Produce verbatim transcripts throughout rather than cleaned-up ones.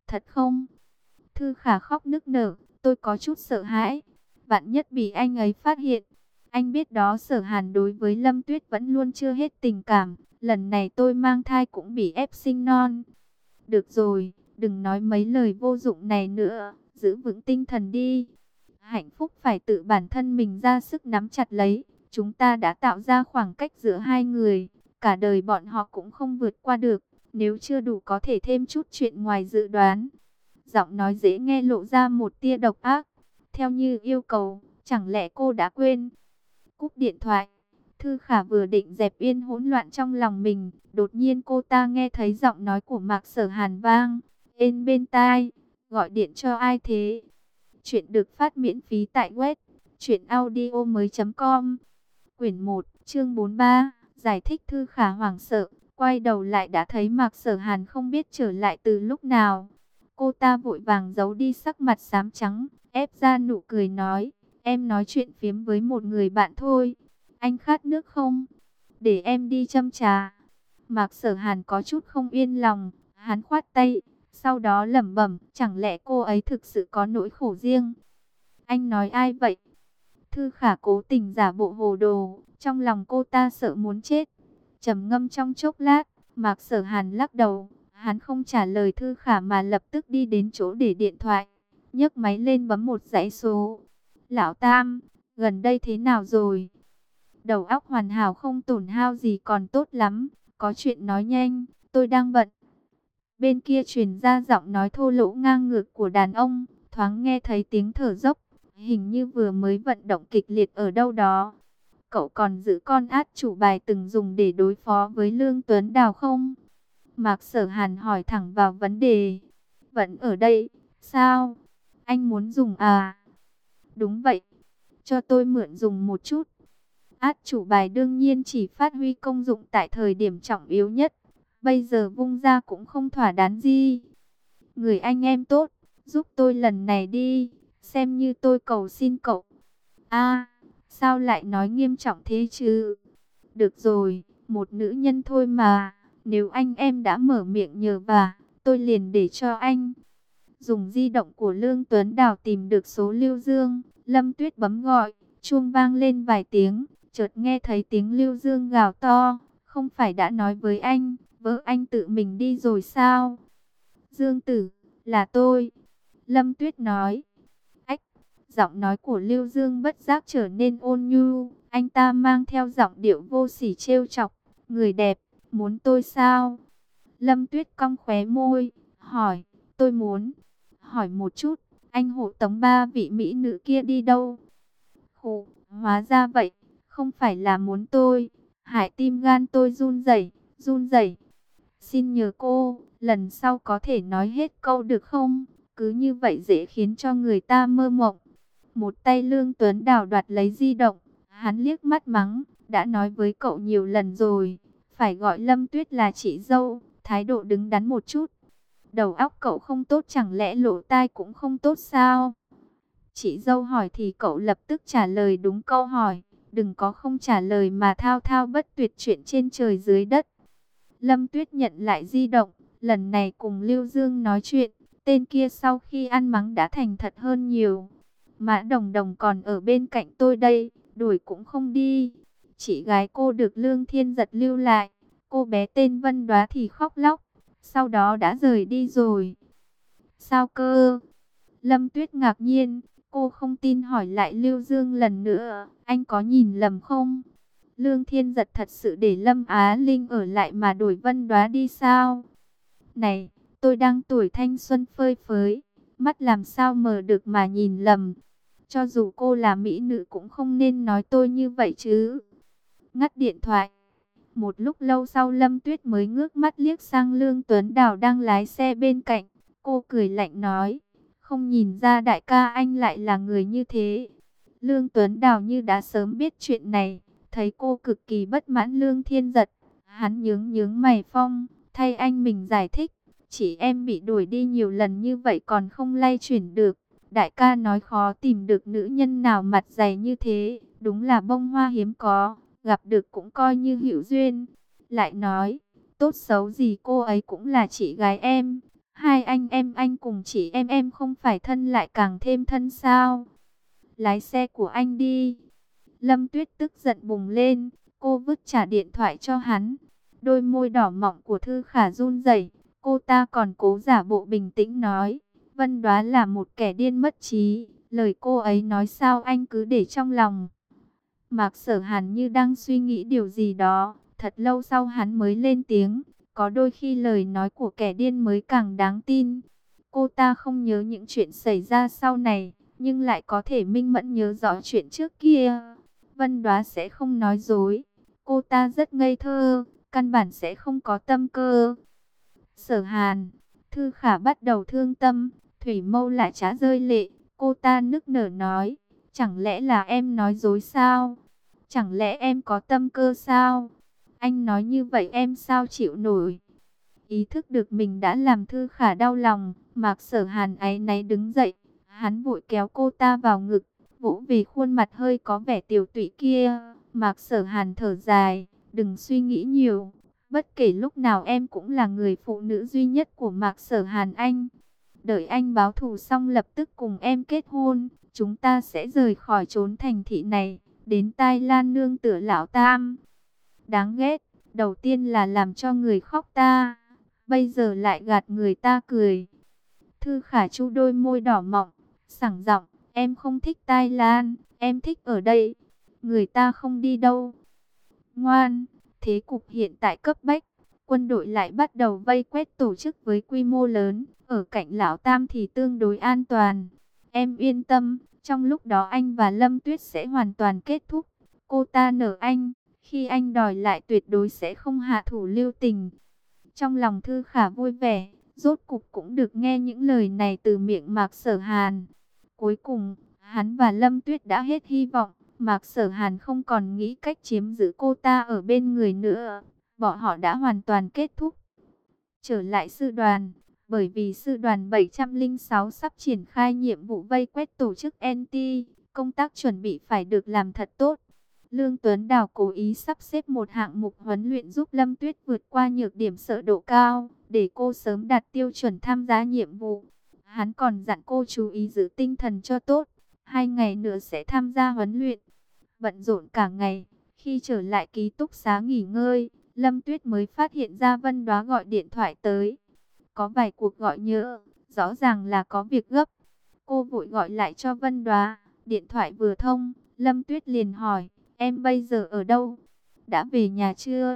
Thật không? Thư Khả khóc nức nở, tôi có chút sợ hãi. Vạn nhất bị anh ấy phát hiện. Anh biết đó, Sở Hàn đối với Lâm Tuyết vẫn luôn chưa hết tình cảm. Lần này tôi mang thai cũng bị ép sinh non. Được rồi, đừng nói mấy lời vô dụng này nữa. Giữ vững tinh thần đi. Hạnh phúc phải tự bản thân mình ra sức nắm chặt lấy. Chúng ta đã tạo ra khoảng cách giữa hai người. Cả đời bọn họ cũng không vượt qua được. Nếu chưa đủ có thể thêm chút chuyện ngoài dự đoán. Giọng nói dễ nghe lộ ra một tia độc ác. Theo như yêu cầu, chẳng lẽ cô đã quên? Cúp điện thoại. Thư Khả vừa định dẹp yên hỗn loạn trong lòng mình. Đột nhiên cô ta nghe thấy giọng nói của Mạc Sở Hàn vang êm bên tai. Gọi điện cho ai thế? Chuyện được phát miễn phí tại web truyện audio mới.com. Quyển một, chương bốn mươi ba. Giải thích. Thư Khả hoảng sợ, quay đầu lại đã thấy Mạc Sở Hàn không biết trở lại từ lúc nào. Cô ta vội vàng giấu đi sắc mặt xám trắng, ép ra nụ cười nói, em nói chuyện phiếm với một người bạn thôi. Anh khát nước không? Để em đi châm trà. Mạc Sở Hàn có chút không yên lòng, hắn khoát tay, sau đó lẩm bẩm, chẳng lẽ cô ấy thực sự có nỗi khổ riêng? Anh nói ai vậy? Thư Khả cố tình giả bộ hồ đồ, trong lòng cô ta sợ muốn chết. Trầm ngâm trong chốc lát, Mạc Sở Hàn lắc đầu, hắn không trả lời Thư Khả mà lập tức đi đến chỗ để điện thoại, nhấc máy lên bấm một dãy số. Lão Tam, gần đây thế nào rồi? Đầu óc hoàn hảo không tổn hao gì còn tốt lắm, có chuyện nói nhanh, tôi đang bận. Bên kia truyền ra giọng nói thô lỗ ngang ngược của đàn ông, thoáng nghe thấy tiếng thở dốc, hình như vừa mới vận động kịch liệt ở đâu đó. Cậu còn giữ con át chủ bài từng dùng để đối phó với Lương Tuấn Đào không? Mạc Sở Hàn hỏi thẳng vào vấn đề. Vẫn ở đây, sao? Anh muốn dùng à? Đúng vậy, cho tôi mượn dùng một chút. Át chủ bài đương nhiên chỉ phát huy công dụng tại thời điểm trọng yếu nhất. Bây giờ vung ra cũng không thỏa đáng gì. Người anh em tốt, giúp tôi lần này đi, xem như tôi cầu xin cậu. A, sao lại nói nghiêm trọng thế chứ? Được rồi, một nữ nhân thôi mà, nếu anh em đã mở miệng nhờ vả, tôi liền để cho anh. Dùng di động của Lương Tuấn Đào tìm được số Lưu Dương, Lâm Tuyết bấm gọi, chuông vang lên vài tiếng, chợt nghe thấy tiếng Lưu Dương gào to, không phải đã nói với anh, vợ anh tự mình đi rồi sao? Dương Tử, là tôi. Lâm Tuyết nói. Ách, giọng nói của Lưu Dương bất giác trở nên ôn nhu, anh ta mang theo giọng điệu vô sỉ trêu chọc, người đẹp, muốn tôi sao? Lâm Tuyết cong khóe môi, hỏi, tôi muốn hỏi một chút, anh hộ tống ba vị mỹ nữ kia đi đâu? Khổ, hóa ra vậy, không phải là muốn tôi. Hại tim gan tôi run rẩy, run rẩy. Xin nhờ cô, lần sau có thể nói hết câu được không? Cứ như vậy dễ khiến cho người ta mơ mộng. Một tay Lương Tuấn Đào đoạt lấy di động, hắn liếc mắt mắng, đã nói với cậu nhiều lần rồi, phải gọi Lâm Tuyết là chị dâu, thái độ đứng đắn một chút. Đầu óc cậu không tốt chẳng lẽ lỗ tai cũng không tốt sao? Chị dâu hỏi thì cậu lập tức trả lời đúng câu hỏi, đừng có không trả lời mà thao thao bất tuyệt chuyện trên trời dưới đất. Lâm Tuyết nhận lại di động, lần này cùng Lưu Dương nói chuyện, tên kia sau khi ăn mắng đã thành thật hơn nhiều. Mã Đồng Đồng còn ở bên cạnh tôi đây, đuổi cũng không đi. Chị gái cô được Lương Thiên Giật lưu lại, cô bé tên Vân Đoá thì khóc lóc, sau đó đã rời đi rồi. Sao cơ? Lâm Tuyết ngạc nhiên, cô không tin hỏi lại Lưu Dương lần nữa, anh có nhìn lầm không? Lương Thiên Giật thật sự để Lâm Á Linh ở lại mà đổi Vân Đoá đi sao? Này, tôi đang tuổi thanh xuân phơi phới, mắt làm sao mờ được mà nhìn lầm. Cho dù cô là mỹ nữ cũng không nên nói tôi như vậy chứ. Ngắt điện thoại. Một lúc lâu sau Lâm Tuyết mới ngước mắt liếc sang Lương Tuấn Đào đang lái xe bên cạnh. Cô cười lạnh nói, không nhìn ra đại ca anh lại là người như thế. Lương Tuấn Đào như đã sớm biết chuyện này, thấy cô cực kỳ bất mãn Lương Thiên Giật. Hắn nhướng nhướng mày phong, thay anh mình giải thích. Chị em bị đuổi đi nhiều lần như vậy còn không lay chuyển được. Đại ca nói khó tìm được nữ nhân nào mặt dày như thế, đúng là bông hoa hiếm có, gặp được cũng coi như hữu duyên. Lại nói, tốt xấu gì cô ấy cũng là chị gái em, Hai anh em anh cùng chị em em không phải thân lại càng thêm thân sao? Lái xe của anh đi. Lâm Tuyết tức giận bùng lên, cô vứt trả điện thoại cho hắn. Đôi môi đỏ mọng của Thư Khả run rẩy, cô ta còn cố giả bộ bình tĩnh nói, Vân Đoá là một kẻ điên mất trí, lời cô ấy nói sao anh cứ để trong lòng. Mạc Sở Hàn như đang suy nghĩ điều gì đó, thật lâu sau hắn mới lên tiếng, có đôi khi lời nói của kẻ điên mới càng đáng tin. Cô ta không nhớ những chuyện xảy ra sau này, nhưng lại có thể minh mẫn nhớ rõ chuyện trước kia. Vân Đoá sẽ không nói dối, cô ta rất ngây thơ, căn bản sẽ không có tâm cơ. Sở Hàn, Thư Khả bắt đầu thương tâm, Thủy Mâu lại chả rơi lệ, cô ta nức nở nói, chẳng lẽ là em nói dối sao? Chẳng lẽ em có tâm cơ sao? Anh nói như vậy em sao chịu nổi? Ý thức được mình đã làm Thư Khả đau lòng, Mạc Sở Hàn áy náy đứng dậy, hắn vội kéo cô ta vào ngực, vỗ về khuôn mặt hơi có vẻ tiều tụy kia. Mạc Sở Hàn thở dài, đừng suy nghĩ nhiều, bất kể lúc nào em cũng là người phụ nữ duy nhất của Mạc Sở Hàn anh. Đợi anh báo thù xong lập tức cùng em kết hôn, chúng ta sẽ rời khỏi chốn thành thị này, đến Tai Lan nương tựa lão tam. Đáng ghét, đầu tiên là làm cho người khóc ta, bây giờ lại gạt người ta cười. Thư Khả chu đôi môi đỏ mọng, sảng giọng, em không thích Tai Lan, em thích ở đây, người ta không đi đâu. Ngoan, thế cục hiện tại cấp bách, quân đội lại bắt đầu vây quét tổ chức với quy mô lớn, ở cạnh lão tam thì tương đối an toàn. Em yên tâm, trong lúc đó anh và Lâm Tuyết sẽ hoàn toàn kết thúc. Cô ta nợ anh, khi anh đòi lại tuyệt đối sẽ không hạ thủ lưu tình. Trong lòng Thư Khả vui vẻ, rốt cục cũng được nghe những lời này từ miệng Mạc Sở Hàn. Cuối cùng, hắn và Lâm Tuyết đã hết hy vọng. Mạc Sở Hàn không còn nghĩ cách chiếm giữ cô ta ở bên người nữa. Bọn họ đã hoàn toàn kết thúc. Trở lại sư đoàn, bởi vì sư đoàn bảy trăm lẻ sáu sắp triển khai nhiệm vụ vây quét tổ chức en tê, công tác chuẩn bị phải được làm thật tốt. Lương Tuấn Đào cố ý sắp xếp một hạng mục huấn luyện giúp Lâm Tuyết vượt qua nhược điểm sợ độ cao, để cô sớm đạt tiêu chuẩn tham gia nhiệm vụ. Hắn còn dặn cô chú ý giữ tinh thần cho tốt, hai ngày nữa sẽ tham gia huấn luyện. Bận rộn cả ngày, khi trở lại ký túc xá nghỉ ngơi, Lâm Tuyết mới phát hiện ra Vân Đoá gọi điện thoại tới. Có vài cuộc gọi nhỡ, rõ ràng là có việc gấp. Cô vội gọi lại cho Vân Đoá, điện thoại vừa thông, Lâm Tuyết liền hỏi, em bây giờ ở đâu? Đã về nhà chưa?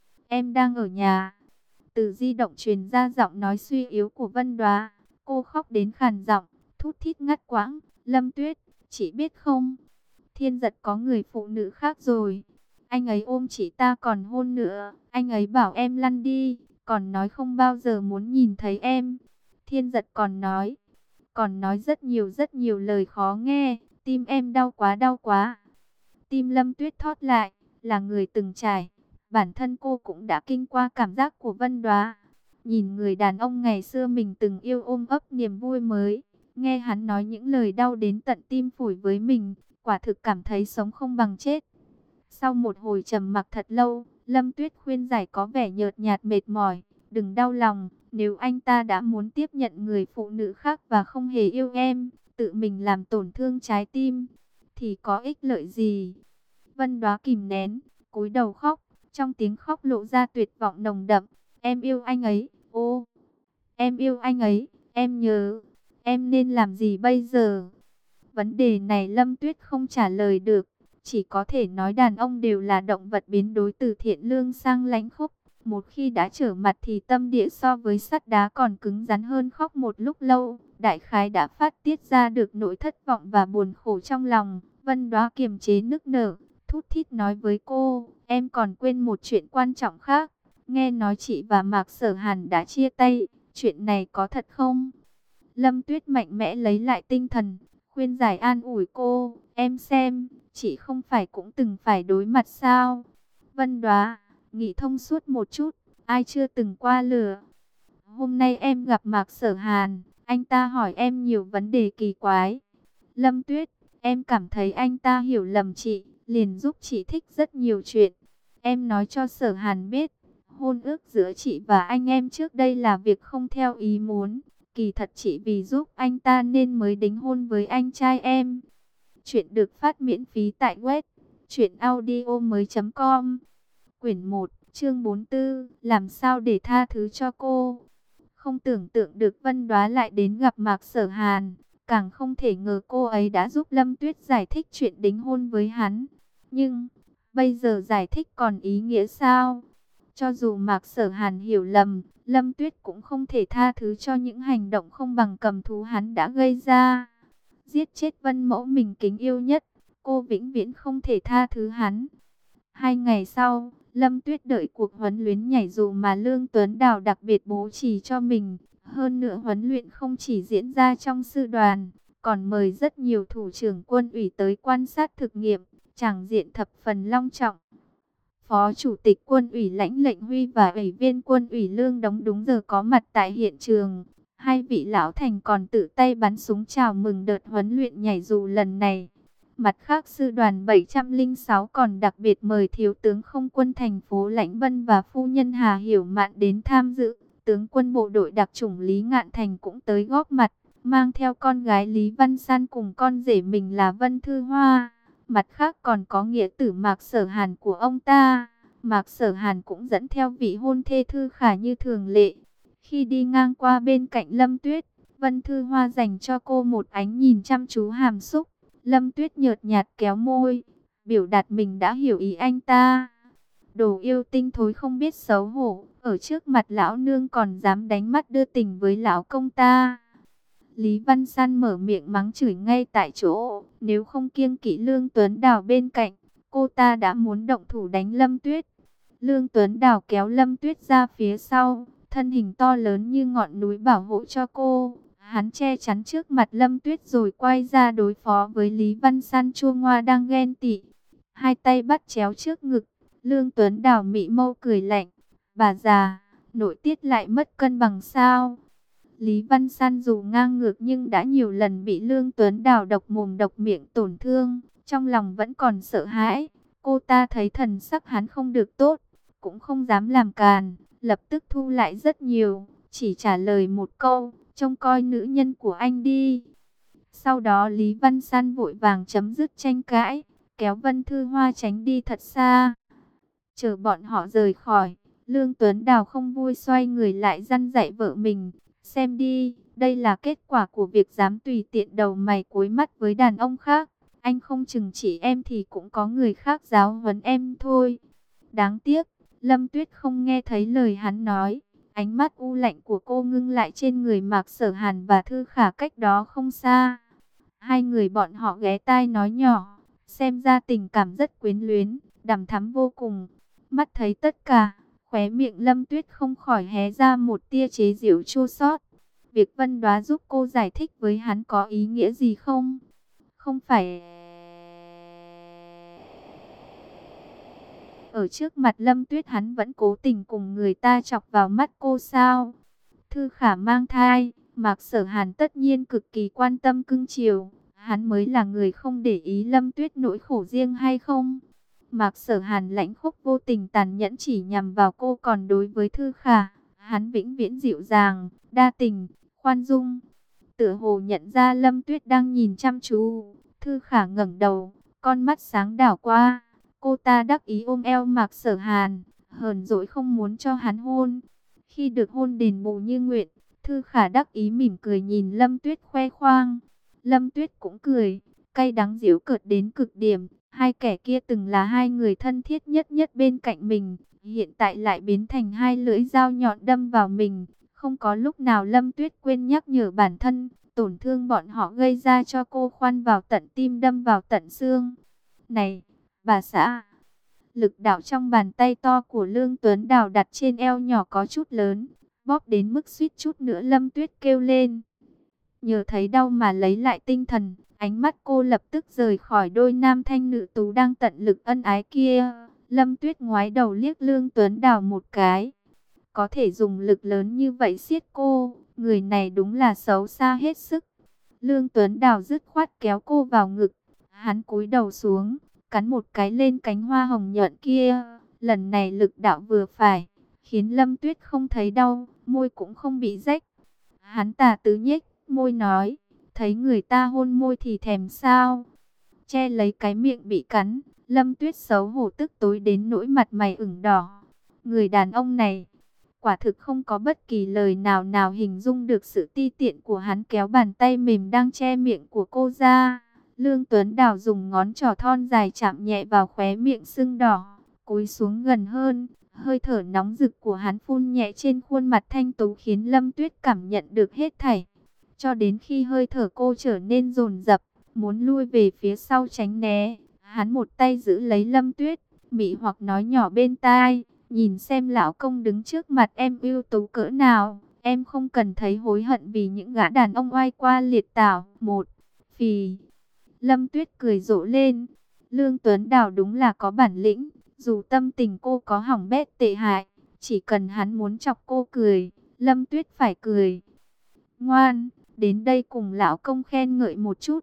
Em đang ở nhà. Từ di động truyền ra giọng nói suy yếu của Vân Đoá. Cô khóc đến khàn giọng, thút thít ngắt quãng. Lâm Tuyết, chị biết không? Thiên Giật có người phụ nữ khác rồi. Anh ấy ôm chị ta còn hôn nữa. Anh ấy bảo em lăn đi, còn nói không bao giờ muốn nhìn thấy em. Thiên Giật còn nói, còn nói rất nhiều rất nhiều lời khó nghe. Tim em đau quá đau quá. Tim Lâm Tuyết thót lại, là người từng trải. Bản thân cô cũng đã kinh qua cảm giác của Vân Đoá. Nhìn người đàn ông ngày xưa mình từng yêu ôm ấp niềm vui mới. Nghe hắn nói những lời đau đến tận tim phổi với mình, quả thực cảm thấy sống không bằng chết. Sau một hồi trầm mặc thật lâu, Lâm Tuyết khuyên giải có vẻ nhợt nhạt mệt mỏi. Đừng đau lòng, nếu anh ta đã muốn tiếp nhận người phụ nữ khác và không hề yêu em, tự mình làm tổn thương trái tim, thì có ích lợi gì? Vân Đoá kìm nén, cúi đầu khóc, trong tiếng khóc lộ ra tuyệt vọng nồng đậm. Em yêu anh ấy, ô, em yêu anh ấy, em nhớ, em nên làm gì bây giờ? Vấn đề này Lâm Tuyết không trả lời được, chỉ có thể nói đàn ông đều là động vật biến đổi từ thiện lương sang lãnh khốc. Một khi đã trở mặt thì tâm địa so với sắt đá còn cứng rắn hơn. Khóc một lúc lâu, đại khái đã phát tiết ra được nỗi thất vọng và buồn khổ trong lòng. Vân Đoá kiềm chế nức nở, thút thít nói với cô, em còn quên một chuyện quan trọng khác. Nghe nói chị và Mạc Sở Hàn đã chia tay, chuyện này có thật không? Lâm Tuyết mạnh mẽ lấy lại tinh thần, khuyên giải an ủi cô, em xem, chị không phải cũng từng phải đối mặt sao? Vân Đoá, nghĩ thông suốt một chút, ai chưa từng qua lửa. Hôm nay em gặp Mạc Sở Hàn, anh ta hỏi em nhiều vấn đề kỳ quái. Lâm Tuyết, em cảm thấy anh ta hiểu lầm chị, liền giúp chị thích rất nhiều chuyện. Em nói cho Sở Hàn biết, Hôn ước giữa chị và anh em trước đây là việc không theo ý muốn. Kỳ thật chị vì giúp anh ta nên mới đính hôn với anh trai em. Chuyện được phát miễn phí tại web truyện audio mới chấm com. Quyển một, chương bốn mươi tư, làm sao để tha thứ cho cô. Không tưởng tượng được Vân Đoá lại đến gặp Mạc Sở Hàn, càng không thể ngờ cô ấy đã giúp Lâm Tuyết giải thích chuyện đính hôn với hắn. Nhưng, bây giờ giải thích còn ý nghĩa sao? Cho dù Mạc Sở Hàn hiểu lầm, Lâm Tuyết cũng không thể tha thứ cho những hành động không bằng cầm thú hắn đã gây ra. Giết chết Vân Mẫu mình kính yêu nhất, cô vĩnh viễn không thể tha thứ hắn. Hai ngày sau, Lâm Tuyết đợi cuộc huấn luyện nhảy dù mà Lương Tuấn Đào đặc biệt bố trí cho mình. Hơn nữa huấn luyện không chỉ diễn ra trong sư đoàn, còn mời rất nhiều thủ trưởng quân ủy tới quan sát thực nghiệm, tràng diện thập phần long trọng. Phó Chủ tịch Quân ủy Lãnh Lệnh Huy và Ủy viên Quân ủy Lương Đống đúng giờ có mặt tại hiện trường. Hai vị lão thành còn tự tay bắn súng chào mừng đợt huấn luyện nhảy dù lần này. Mặt khác, sư đoàn bảy trăm lẻ sáu còn đặc biệt mời Thiếu tướng Không quân thành phố Lãnh Vân và phu nhân Hà Hiểu Mạn đến tham dự. Tướng quân bộ đội đặc chủng Lý Ngạn Thành cũng tới góp mặt, mang theo con gái Lý Văn San cùng con rể mình là Vân Thư Hoa. Mặt khác còn có nghĩa tử Mạc Sở Hàn của ông ta. Mạc Sở Hàn cũng dẫn theo vị hôn thê Thư Khả như thường lệ. Khi đi ngang qua bên cạnh Lâm Tuyết, Vân Thư Hoa dành cho cô một ánh nhìn chăm chú hàm xúc. Lâm Tuyết nhợt nhạt kéo môi, biểu đạt mình đã hiểu ý anh ta. Đồ yêu tinh thối không biết xấu hổ, ở trước mặt lão nương còn dám đánh mắt đưa tình với lão công ta. Lý Văn San mở miệng mắng chửi ngay tại chỗ, nếu không kiêng kỵ Lương Tuấn Đào bên cạnh, cô ta đã muốn động thủ đánh Lâm Tuyết. Lương Tuấn Đào kéo Lâm Tuyết ra phía sau, thân hình to lớn như ngọn núi bảo hộ cho cô. Hắn che chắn trước mặt Lâm Tuyết rồi quay ra đối phó với Lý Văn San chua ngoa đang ghen tị. Hai tay bắt chéo trước ngực, Lương Tuấn Đào mị mâu cười lạnh. Bà già, nội tiết lại mất cân bằng sao? Lý Văn San dù ngang ngược nhưng đã nhiều lần bị Lương Tuấn Đào độc mồm độc miệng tổn thương, trong lòng vẫn còn sợ hãi. Cô ta thấy thần sắc hắn không được tốt, cũng không dám làm càn, lập tức thu lại rất nhiều, chỉ trả lời một câu, trông coi nữ nhân của anh đi. Sau đó Lý Văn San vội vàng chấm dứt tranh cãi, kéo Vân Thư Hoa tránh đi thật xa. Chờ bọn họ rời khỏi, Lương Tuấn Đào không vui xoay người lại dăn dạy vợ mình. Xem đi, đây là kết quả của việc dám tùy tiện đầu mày cúi mắt với đàn ông khác. Anh không chừng chỉ em thì cũng có người khác giáo huấn em thôi. Đáng tiếc, Lâm Tuyết không nghe thấy lời hắn nói. Ánh mắt u lạnh của cô ngưng lại trên người Mạc Sở Hàn và Thư Khả cách đó không xa. Hai người bọn họ ghé tai nói nhỏ, xem ra tình cảm rất quyến luyến, đằm thắm vô cùng. Mắt thấy tất cả, khóe miệng Lâm Tuyết không khỏi hé ra một tia chế giễu chua xót. Việc Vân Đoá giúp cô giải thích với hắn có ý nghĩa gì không? Không phải ở trước mặt Lâm Tuyết hắn vẫn cố tình cùng người ta chọc vào mắt cô sao? Thư Khả mang thai, Mạc Sở Hàn tất nhiên cực kỳ quan tâm cưng chiều. Hắn mới là người không để ý Lâm Tuyết nỗi khổ riêng hay không? Mạc Sở Hàn lãnh khốc vô tình tàn nhẫn chỉ nhằm vào cô, còn đối với Thư Khả, hắn vĩnh viễn dịu dàng, đa tình, khoan dung. Tựa hồ nhận ra Lâm Tuyết đang nhìn chăm chú, Thư Khả ngẩng đầu, con mắt sáng đảo qua. Cô ta đắc ý ôm eo Mạc Sở Hàn, hờn dỗi không muốn cho hắn hôn. Khi được hôn đền bù như nguyện, Thư Khả đắc ý mỉm cười nhìn Lâm Tuyết khoe khoang. Lâm Tuyết cũng cười, cay đắng giễu cợt đến cực điểm. Hai kẻ kia từng là hai người thân thiết nhất nhất bên cạnh mình, hiện tại lại biến thành hai lưỡi dao nhọn đâm vào mình. Không có lúc nào Lâm Tuyết quên nhắc nhở bản thân, tổn thương bọn họ gây ra cho cô khoan vào tận tim đâm vào tận xương. Này, bà xã! Lực đạo trong bàn tay to của Lương Tuấn Đào đặt trên eo nhỏ có chút lớn, bóp đến mức suýt chút nữa Lâm Tuyết kêu lên. Nhờ thấy đau mà lấy lại tinh thần, ánh mắt cô lập tức rời khỏi đôi nam thanh nữ tú đang tận lực ân ái kia. Lâm Tuyết ngoái đầu liếc Lương Tuấn Đào một cái. Có thể dùng lực lớn như vậy siết cô, người này đúng là xấu xa hết sức. Lương Tuấn Đào dứt khoát kéo cô vào ngực. Hắn cúi đầu xuống, cắn một cái lên cánh hoa hồng nhuận kia. Lần này lực đạo vừa phải, khiến Lâm Tuyết không thấy đau, môi cũng không bị rách. Hắn tà tứ nhếch môi nói, thấy người ta hôn môi thì thèm sao? Che lấy cái miệng bị cắn, Lâm Tuyết xấu hổ tức tối đến nỗi mặt mày ửng đỏ. Người đàn ông này, quả thực không có bất kỳ lời nào nào hình dung được sự ti tiện của hắn. Kéo bàn tay mềm đang che miệng của cô ra. Lương Tuấn Đào dùng ngón trỏ thon dài chạm nhẹ vào khóe miệng sưng đỏ, cúi xuống gần hơn. Hơi thở nóng rực của hắn phun nhẹ trên khuôn mặt thanh tú khiến Lâm Tuyết cảm nhận được hết thảy. Cho đến khi hơi thở cô trở nên dồn dập, muốn lui về phía sau tránh né, hắn một tay giữ lấy Lâm Tuyết, mị hoặc nói nhỏ bên tai, nhìn xem lão công đứng trước mặt em ưu tú cỡ nào, em không cần thấy hối hận vì những gã đàn ông oai qua liệt tảo. Một phì, Lâm Tuyết cười rộ lên. Lương Tuấn Đào đúng là có bản lĩnh, dù tâm tình cô có hỏng bét tệ hại, chỉ cần hắn muốn chọc cô cười, Lâm Tuyết phải cười. Ngoan, đến đây cùng lão công khen ngợi một chút.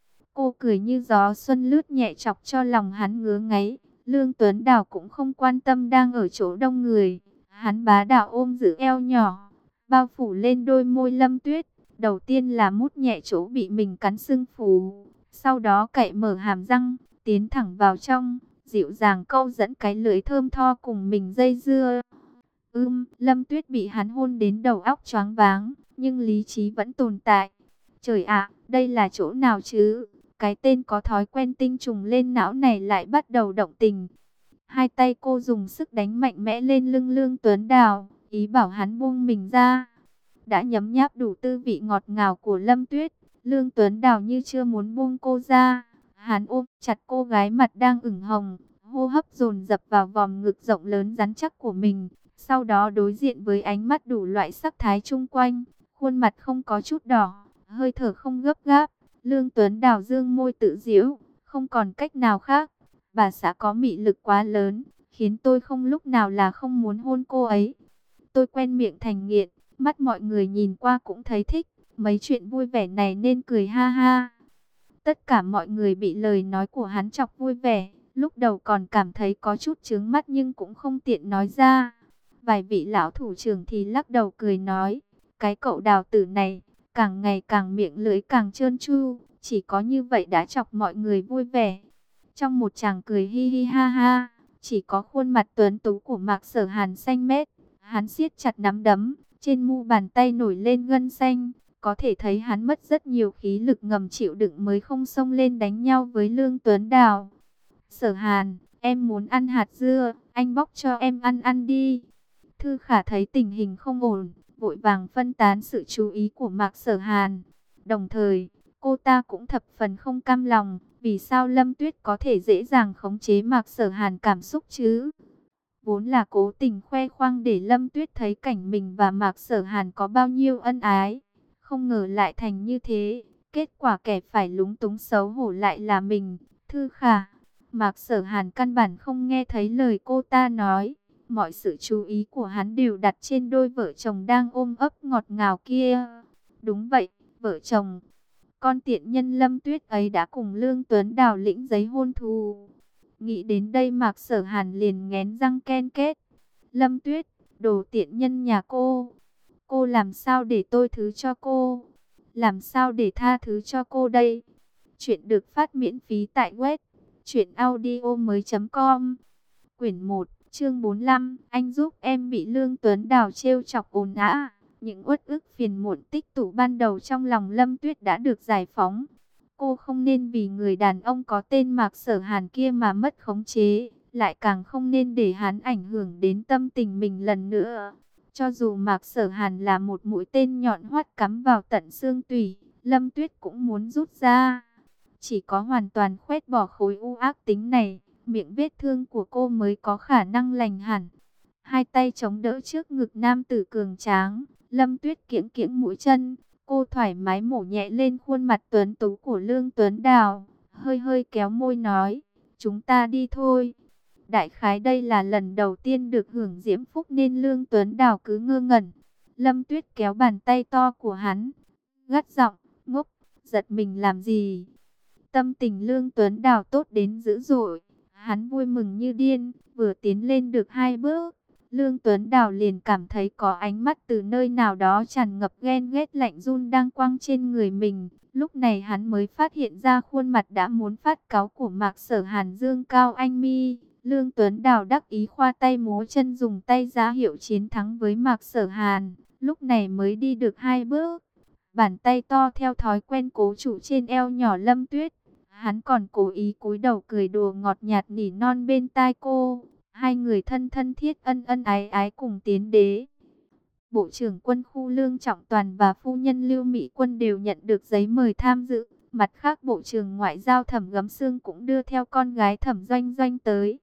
Cô cười như gió xuân lướt nhẹ chọc cho lòng hắn ngứa ngáy. Lương Tuấn Đào cũng không quan tâm đang ở chỗ đông người. Hắn bá đạo ôm giữ eo nhỏ, bao phủ lên đôi môi Lâm Tuyết. Đầu tiên là mút nhẹ chỗ bị mình cắn sưng phù, sau đó cậy mở hàm răng, tiến thẳng vào trong, dịu dàng câu dẫn cái lưỡi thơm tho cùng mình dây dưa. Ưm, Lâm Tuyết bị hắn hôn đến đầu óc choáng váng, nhưng lý trí vẫn tồn tại. Trời ạ, đây là chỗ nào chứ? Cái tên có thói quen tinh trùng lên não này lại bắt đầu động tình. Hai tay cô dùng sức đánh mạnh mẽ lên lưng Lương Tuấn Đào, ý bảo hắn buông mình ra. Đã nhấm nháp đủ tư vị ngọt ngào của Lâm Tuyết, Lương Tuấn Đào như chưa muốn buông cô ra. Hắn ôm chặt cô gái mặt đang ửng hồng, hô hấp dồn dập vào vòng ngực rộng lớn rắn chắc của mình. Sau đó đối diện với ánh mắt đủ loại sắc thái chung quanh, khuôn mặt không có chút đỏ, hơi thở không gấp gáp. Lương Tuấn Đào dương môi tự giễu, không còn cách nào khác. Bà xã có mị lực quá lớn, khiến tôi không lúc nào là không muốn hôn cô ấy. Tôi quen miệng thành nghiện, mắt mọi người nhìn qua cũng thấy thích. Mấy chuyện vui vẻ này nên cười ha ha. Tất cả mọi người bị lời nói của hắn chọc vui vẻ. Lúc đầu còn cảm thấy có chút chướng mắt nhưng cũng không tiện nói ra. Vài vị lão thủ trưởng thì lắc đầu cười nói, cái cậu Đào tử này, càng ngày càng miệng lưỡi càng trơn tru, chỉ có như vậy đã chọc mọi người vui vẻ. Trong một chàng cười hi hi ha ha, chỉ có khuôn mặt tuấn tú của Mạc Sở Hàn xanh mét. Hắn siết chặt nắm đấm, trên mu bàn tay nổi lên gân xanh. Có thể thấy hắn mất rất nhiều khí lực ngầm chịu đựng mới không xông lên đánh nhau với Lương Tuấn Đào. Sở Hàn, em muốn ăn hạt dưa, anh bóc cho em ăn ăn đi. Thư Khả thấy tình hình không ổn, vội vàng phân tán sự chú ý của Mạc Sở Hàn. Đồng thời, cô ta cũng thập phần không cam lòng, vì sao Lâm Tuyết có thể dễ dàng khống chế Mạc Sở Hàn cảm xúc chứ? Vốn là cố tình khoe khoang để Lâm Tuyết thấy cảnh mình và Mạc Sở Hàn có bao nhiêu ân ái. Không ngờ lại thành như thế, kết quả kẻ phải lúng túng xấu hổ lại là mình. Thư Khả, Mạc Sở Hàn căn bản không nghe thấy lời cô ta nói. Mọi sự chú ý của hắn đều đặt trên đôi vợ chồng đang ôm ấp ngọt ngào kia. Đúng vậy, vợ chồng. Con tiện nhân Lâm Tuyết ấy đã cùng Lương Tuấn Đào lĩnh giấy hôn thú. Nghĩ đến đây Mạc Sở Hàn liền nghén răng ken két. Lâm Tuyết, đồ tiện nhân nhà cô. Cô làm sao để tôi thứ cho cô? Làm sao để tha thứ cho cô đây? Chuyện được phát miễn phí tại web truyện audio mới chấm com. Quyển một, chương bốn mươi lăm, anh giúp em bị Lương Tuấn Đào trêu chọc ồn ào. Những uất ức phiền muộn tích tụ ban đầu trong lòng Lâm Tuyết đã được giải phóng. Cô không nên vì người đàn ông có tên Mạc Sở Hàn kia mà mất khống chế, lại càng không nên để hắn ảnh hưởng đến tâm tình mình lần nữa. Cho dù Mạc Sở Hàn là một mũi tên nhọn hoắt cắm vào tận xương tủy, Lâm Tuyết cũng muốn rút ra. Chỉ có hoàn toàn khoét bỏ khối u ác tính này, miệng vết thương của cô mới có khả năng lành hẳn. Hai tay chống đỡ trước ngực nam tử cường tráng, Lâm Tuyết kiễng kiễng mũi chân, cô thoải mái mổ nhẹ lên khuôn mặt tuấn tú của Lương Tuấn Đào, hơi hơi kéo môi nói, chúng ta đi thôi. Đại khái đây là lần đầu tiên được hưởng diễm phúc nên Lương Tuấn Đào cứ ngơ ngẩn. Lâm Tuyết kéo bàn tay to của hắn, gắt giọng, ngốc, giật mình làm gì? Tâm tình Lương Tuấn Đào tốt đến dữ dội, hắn vui mừng như điên, vừa tiến lên được hai bước, Lương Tuấn Đào liền cảm thấy có ánh mắt từ nơi nào đó tràn ngập ghen ghét lạnh run đang quăng trên người mình. Lúc này hắn mới phát hiện ra khuôn mặt đã muốn phát cáu của Mạc Sở Hàn dương cao anh mi. Lương Tuấn Đào đắc ý khoa tay múa chân dùng tay ra hiệu chiến thắng với Mạc Sở Hàn. Lúc này mới đi được hai bước. Bàn tay to theo thói quen cố trụ trên eo nhỏ Lâm Tuyết. Hắn còn cố ý cúi đầu cười đùa ngọt nhạt nỉ non bên tai cô. Hai người thân thân thiết ân ân ái ái cùng tiến đế. Bộ trưởng quân khu Lương Trọng Toàn và phu nhân Lưu Mỹ Quân đều nhận được giấy mời tham dự. Mặt khác Bộ trưởng Ngoại giao Thẩm Gấm Xương cũng đưa theo con gái Thẩm Doanh Doanh tới.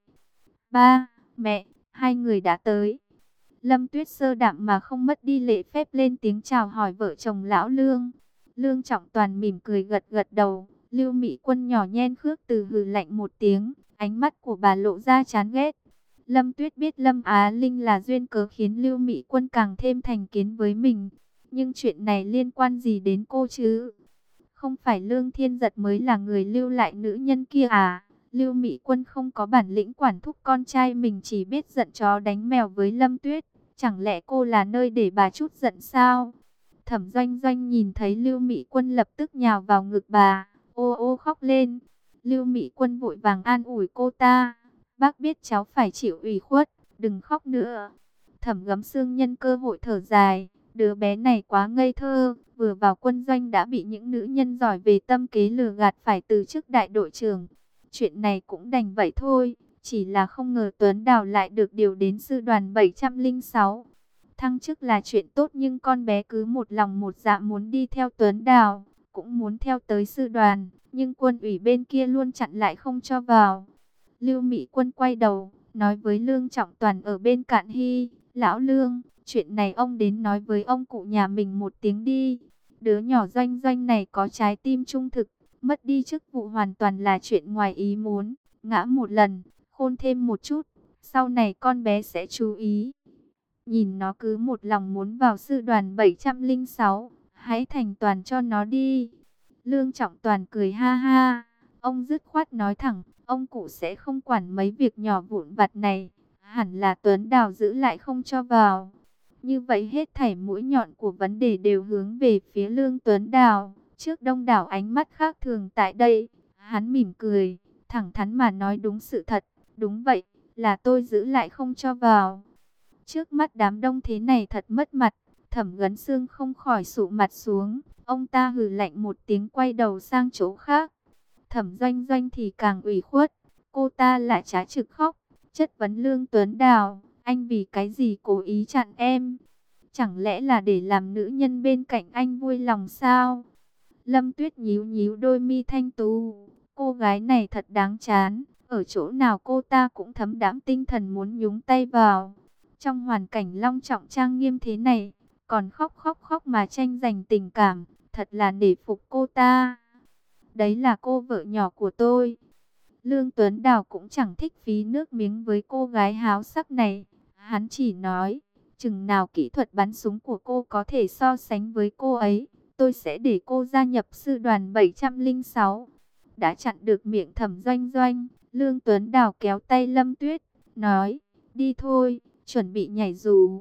Ba, mẹ, hai người đã tới. Lâm Tuyết sơ đạm mà không mất đi lễ phép lên tiếng chào hỏi vợ chồng lão Lương. Lương Trọng Toàn mỉm cười gật gật đầu. Lưu Mỹ Quân nhỏ nhen khước từ hừ lạnh một tiếng. Ánh mắt của bà lộ ra chán ghét. Lâm Tuyết biết Lâm Á Linh là duyên cớ khiến Lưu Mỹ Quân càng thêm thành kiến với mình. Nhưng chuyện này liên quan gì đến cô chứ? Không phải Lương Thiên Giật mới là người lưu lại nữ nhân kia à? Lưu Mỹ Quân không có bản lĩnh quản thúc con trai mình, chỉ biết giận chó đánh mèo với Lâm Tuyết. Chẳng lẽ cô là nơi để bà chút giận sao? Thẩm Doanh Doanh nhìn thấy Lưu Mỹ Quân lập tức nhào vào ngực bà, ô ô khóc lên. Lưu Mỹ Quân vội vàng an ủi cô ta. Bác biết cháu phải chịu ủy khuất, đừng khóc nữa. Thẩm Gấm Xương nhân cơ hội thở dài. Đứa bé này quá ngây thơ, vừa vào quân doanh đã bị những nữ nhân giỏi về tâm kế lừa gạt phải từ chức đại đội trưởng. Chuyện này cũng đành vậy thôi, chỉ là không ngờ Tuấn Đào lại được điều đến sư đoàn bảy trăm lẻ sáu. Thăng chức là chuyện tốt nhưng con bé cứ một lòng một dạ muốn đi theo Tuấn Đào, cũng muốn theo tới sư đoàn, nhưng quân ủy bên kia luôn chặn lại không cho vào. Lưu Mỹ Quân quay đầu, nói với Lương Trọng Toàn ở bên cạnh Hy, lão Lương, chuyện này ông đến nói với ông cụ nhà mình một tiếng đi. Đứa nhỏ Doanh Doanh này có trái tim trung thực, mất đi chức vụ hoàn toàn là chuyện ngoài ý muốn. Ngã một lần, khôn thêm một chút, sau này con bé sẽ chú ý. Nhìn nó cứ một lòng muốn vào sư đoàn bảy trăm lẻ sáu, hãy thành toàn cho nó đi. Lương Trọng Toàn cười ha ha, ông dứt khoát nói thẳng, ông cụ sẽ không quản mấy việc nhỏ vụn vặt này, hẳn là Tuấn Đào giữ lại không cho vào. Như vậy hết thảy mũi nhọn của vấn đề đều hướng về phía Lương Tuấn Đào. Trước đông đảo ánh mắt khác thường tại đây, hắn mỉm cười, thẳng thắn mà nói đúng sự thật. Đúng vậy, là tôi giữ lại không cho vào. Trước mắt đám đông thế này thật mất mặt. Thẩm Gấm Xương không khỏi sụ mặt xuống. Ông ta hừ lạnh một tiếng quay đầu sang chỗ khác. Thẩm Doanh Doanh thì càng ủy khuất. Cô ta lại trá trực khóc, chất vấn Lương Tuấn Đào. Anh vì cái gì cố ý chặn em? Chẳng lẽ là để làm nữ nhân bên cạnh anh vui lòng sao? Lâm Tuyết nhíu nhíu đôi mi thanh tú. Cô gái này thật đáng chán. Ở chỗ nào cô ta cũng thấm đãm tinh thần muốn nhúng tay vào. Trong hoàn cảnh long trọng trang nghiêm thế này, còn khóc khóc khóc mà tranh giành tình cảm, thật là nể phục cô ta. Đấy là cô vợ nhỏ của tôi. Lương Tuấn Đào cũng chẳng thích phí nước miếng với cô gái háo sắc này. Hắn chỉ nói, chừng nào kỹ thuật bắn súng của cô có thể so sánh với cô ấy, tôi sẽ để cô gia nhập sư đoàn bảy trăm lẻ sáu. Đã chặn được miệng Thẩm Doanh Doanh, Lương Tuấn Đào kéo tay Lâm Tuyết, nói, đi thôi, chuẩn bị nhảy dù.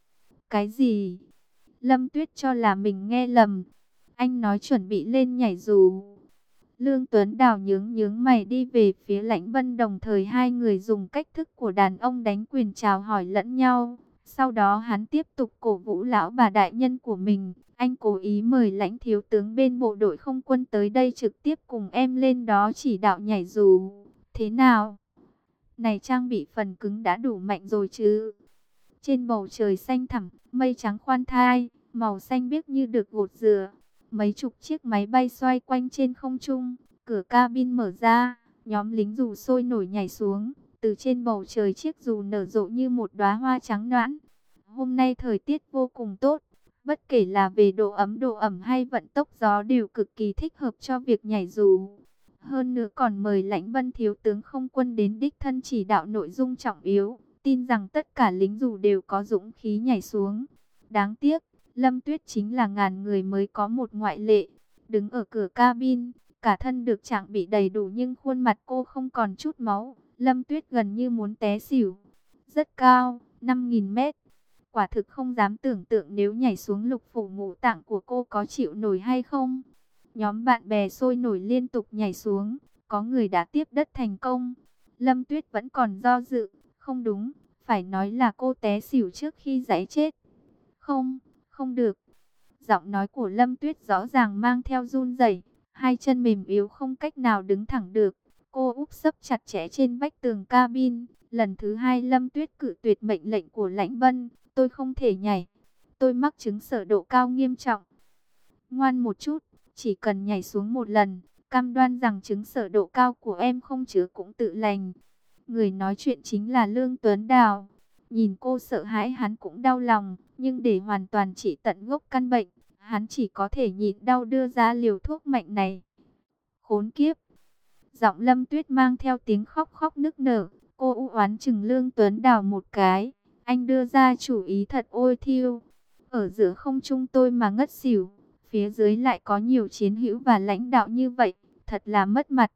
Cái gì? Lâm Tuyết cho là mình nghe lầm. Anh nói chuẩn bị lên nhảy dù. Lương Tuấn Đào nhướng nhướng mày đi về phía Lãnh Vân, đồng thời hai người dùng cách thức của đàn ông đánh quyền chào hỏi lẫn nhau. Sau đó hắn tiếp tục cổ vũ lão bà đại nhân của mình. Anh cố ý mời Lãnh thiếu tướng bên bộ đội không quân tới đây trực tiếp cùng em lên đó chỉ đạo nhảy dù. Thế nào? Này trang bị phần cứng đã đủ mạnh rồi chứ? Trên bầu trời xanh thẳm, mây trắng khoan thai, màu xanh biếc như được gột rửa. Mấy chục chiếc máy bay xoay quanh trên không trung, cửa cabin mở ra, nhóm lính dù sôi nổi nhảy xuống. Từ trên bầu trời chiếc dù nở rộ như một đóa hoa trắng nõn. Hôm nay thời tiết vô cùng tốt, bất kể là về độ ấm độ ẩm hay vận tốc gió đều cực kỳ thích hợp cho việc nhảy dù. Hơn nữa còn mời Lãnh Vân thiếu tướng không quân đến đích thân chỉ đạo nội dung trọng yếu. Tin rằng tất cả lính dù đều có dũng khí nhảy xuống. Đáng tiếc, Lâm Tuyết chính là ngàn người mới có một ngoại lệ. Đứng ở cửa cabin, cả thân được trang bị đầy đủ nhưng khuôn mặt cô không còn chút máu. Lâm Tuyết gần như muốn té xỉu. Rất cao, năm nghìn mét. Quả thực không dám tưởng tượng nếu nhảy xuống lục phủ ngũ tạng của cô có chịu nổi hay không. Nhóm bạn bè sôi nổi liên tục nhảy xuống, có người đã tiếp đất thành công. Lâm Tuyết vẫn còn do dự, không đúng, phải nói là cô té xỉu trước khi giãy chết. Không, không được. Giọng nói của Lâm Tuyết rõ ràng mang theo run rẩy, hai chân mềm yếu không cách nào đứng thẳng được. Cô úp sấp chặt chẽ trên vách tường cabin. Lần thứ hai Lâm Tuyết cự tuyệt mệnh lệnh của Lãnh Vân, tôi không thể nhảy. Tôi mắc chứng sở độ cao nghiêm trọng. Ngoan một chút, chỉ cần nhảy xuống một lần, cam đoan rằng chứng sở độ cao của em không chứa cũng tự lành. Người nói chuyện chính là Lương Tuấn Đào. Nhìn cô sợ hãi hắn cũng đau lòng, nhưng để hoàn toàn trị tận gốc căn bệnh, hắn chỉ có thể nhịn đau đưa ra liều thuốc mạnh này. Khốn kiếp! Giọng Lâm Tuyết mang theo tiếng khóc khóc nức nở, cô u oán chừng Lương Tuấn Đào một cái. Anh đưa ra chủ ý thật ôi thiêu. Ở giữa không trung tôi mà ngất xỉu, phía dưới lại có nhiều chiến hữu và lãnh đạo như vậy, thật là mất mặt.